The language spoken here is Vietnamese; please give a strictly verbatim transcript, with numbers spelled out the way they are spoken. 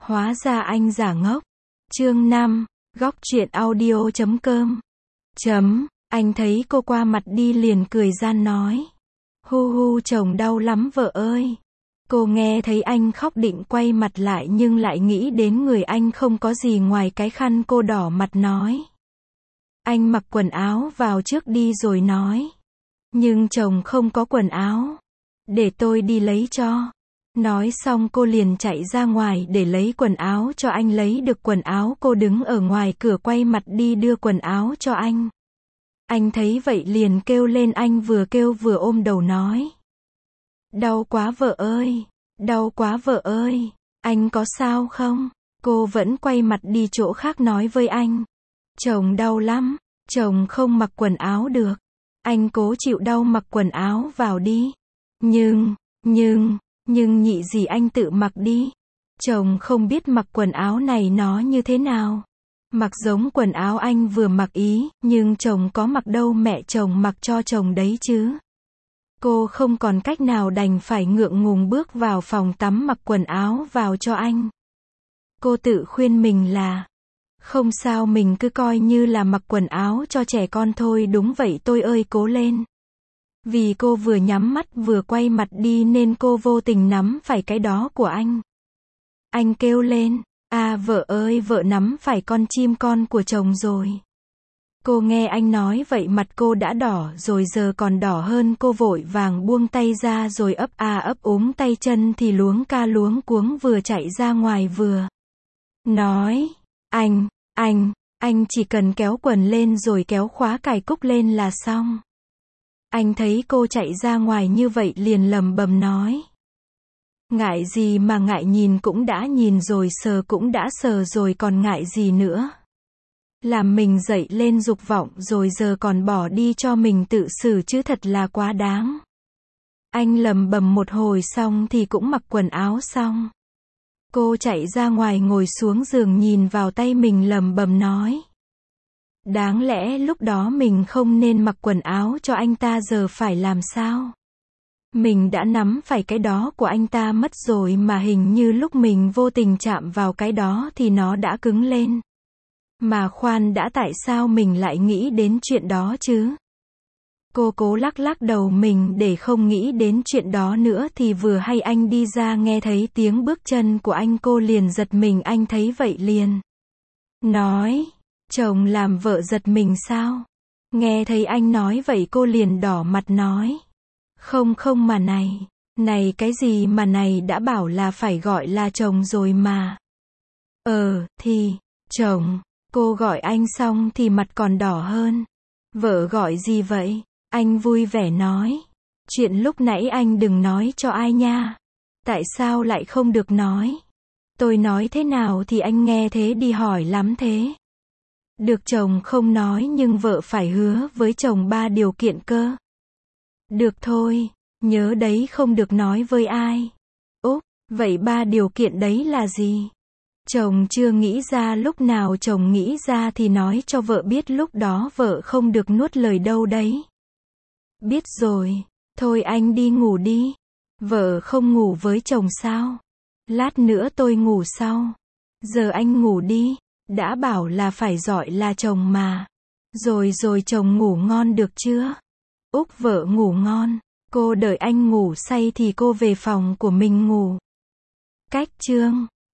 Hóa ra anh giả ngốc. Chương năm, góc truyện audio chấm com. Chấm, anh thấy cô qua mặt đi liền cười gian nói. Hu hu chồng đau lắm vợ ơi. Cô nghe thấy anh khóc định quay mặt lại nhưng lại nghĩ đến người anh không có gì ngoài cái khăn, cô đỏ mặt nói. Anh mặc quần áo vào trước đi rồi nói. Nhưng chồng không có quần áo. Để tôi đi lấy cho. Nói xong cô liền chạy ra ngoài để lấy quần áo cho anh. Lấy được quần áo cô đứng ở ngoài cửa quay mặt đi đưa quần áo cho anh. Anh thấy vậy liền kêu lên, anh vừa kêu vừa ôm đầu nói. Đau quá vợ ơi, đau quá vợ ơi, anh có sao không? Cô vẫn quay mặt đi chỗ khác nói với anh. Chồng đau lắm, chồng không mặc quần áo được. Anh cố chịu đau mặc quần áo vào đi. Nhưng, nhưng, nhưng nhị gì anh tự mặc đi. Chồng không biết mặc quần áo này nó như thế nào. Mặc giống quần áo anh vừa mặc ý, nhưng chồng có mặc đâu, mẹ chồng mặc cho chồng đấy chứ. Cô không còn cách nào đành phải ngượng ngùng bước vào phòng tắm mặc quần áo vào cho anh. Cô tự khuyên mình là, không sao, mình cứ coi như là mặc quần áo cho trẻ con thôi. Đúng vậy tôi ơi, cố lên. Vì cô vừa nhắm mắt vừa quay mặt đi nên cô vô tình nắm phải cái đó của anh. Anh kêu lên, à vợ ơi, vợ nắm phải con chim con của chồng rồi. Cô nghe anh nói vậy mặt cô đã đỏ rồi, giờ còn đỏ hơn. Cô vội vàng buông tay ra rồi ấp a ấp úng tay chân thì luống ca luống cuống vừa chạy ra ngoài vừa nói, anh, anh, anh chỉ cần kéo quần lên rồi kéo khóa cài cúc lên là xong. Anh thấy cô chạy ra ngoài như vậy liền lầm bầm nói. Ngại gì mà ngại, nhìn cũng đã nhìn rồi, sờ cũng đã sờ rồi, còn ngại gì nữa. Làm mình dậy lên dục vọng rồi giờ còn bỏ đi cho mình tự xử chứ, thật là quá đáng. Anh lầm bầm một hồi xong thì cũng mặc quần áo xong. Cô chạy ra ngoài ngồi xuống giường nhìn vào tay mình lầm bầm nói. Đáng lẽ lúc đó mình không nên mặc quần áo cho anh ta, giờ phải làm sao? Mình đã nắm phải cái đó của anh ta mất rồi mà hình như lúc mình vô tình chạm vào cái đó thì nó đã cứng lên. Mà khoan đã, tại sao mình lại nghĩ đến chuyện đó chứ? Cô cố lắc lắc đầu mình để không nghĩ đến chuyện đó nữa thì vừa hay anh đi ra nghe thấy tiếng bước chân của anh, cô liền giật mình. Anh thấy vậy liền nói, chồng làm vợ giật mình sao? Nghe thấy anh nói vậy cô liền đỏ mặt nói. Không không mà này, này cái gì mà này, đã bảo là phải gọi là chồng rồi mà. Ờ, thì, chồng. Cô gọi anh xong thì mặt còn đỏ hơn. Vợ gọi gì vậy? Anh vui vẻ nói. Chuyện lúc nãy anh đừng nói cho ai nha. Tại sao lại không được nói? Tôi nói thế nào thì anh nghe thế đi, hỏi lắm thế. Được, chồng không nói nhưng vợ phải hứa với chồng ba điều kiện cơ. Được thôi, nhớ đấy, không được nói với ai. Úp, vậy ba điều kiện đấy là gì? Chồng chưa nghĩ ra, lúc nào chồng nghĩ ra thì nói cho vợ biết, lúc đó vợ không được nuốt lời đâu đấy. Biết rồi, thôi anh đi ngủ đi. Vợ không ngủ với chồng sao? Lát nữa tôi ngủ sau. Giờ anh ngủ đi, đã bảo là phải gọi là chồng mà. Rồi rồi chồng ngủ ngon được chưa? Úc, vợ ngủ ngon, cô đợi anh ngủ say thì cô về phòng của mình ngủ. Cách chương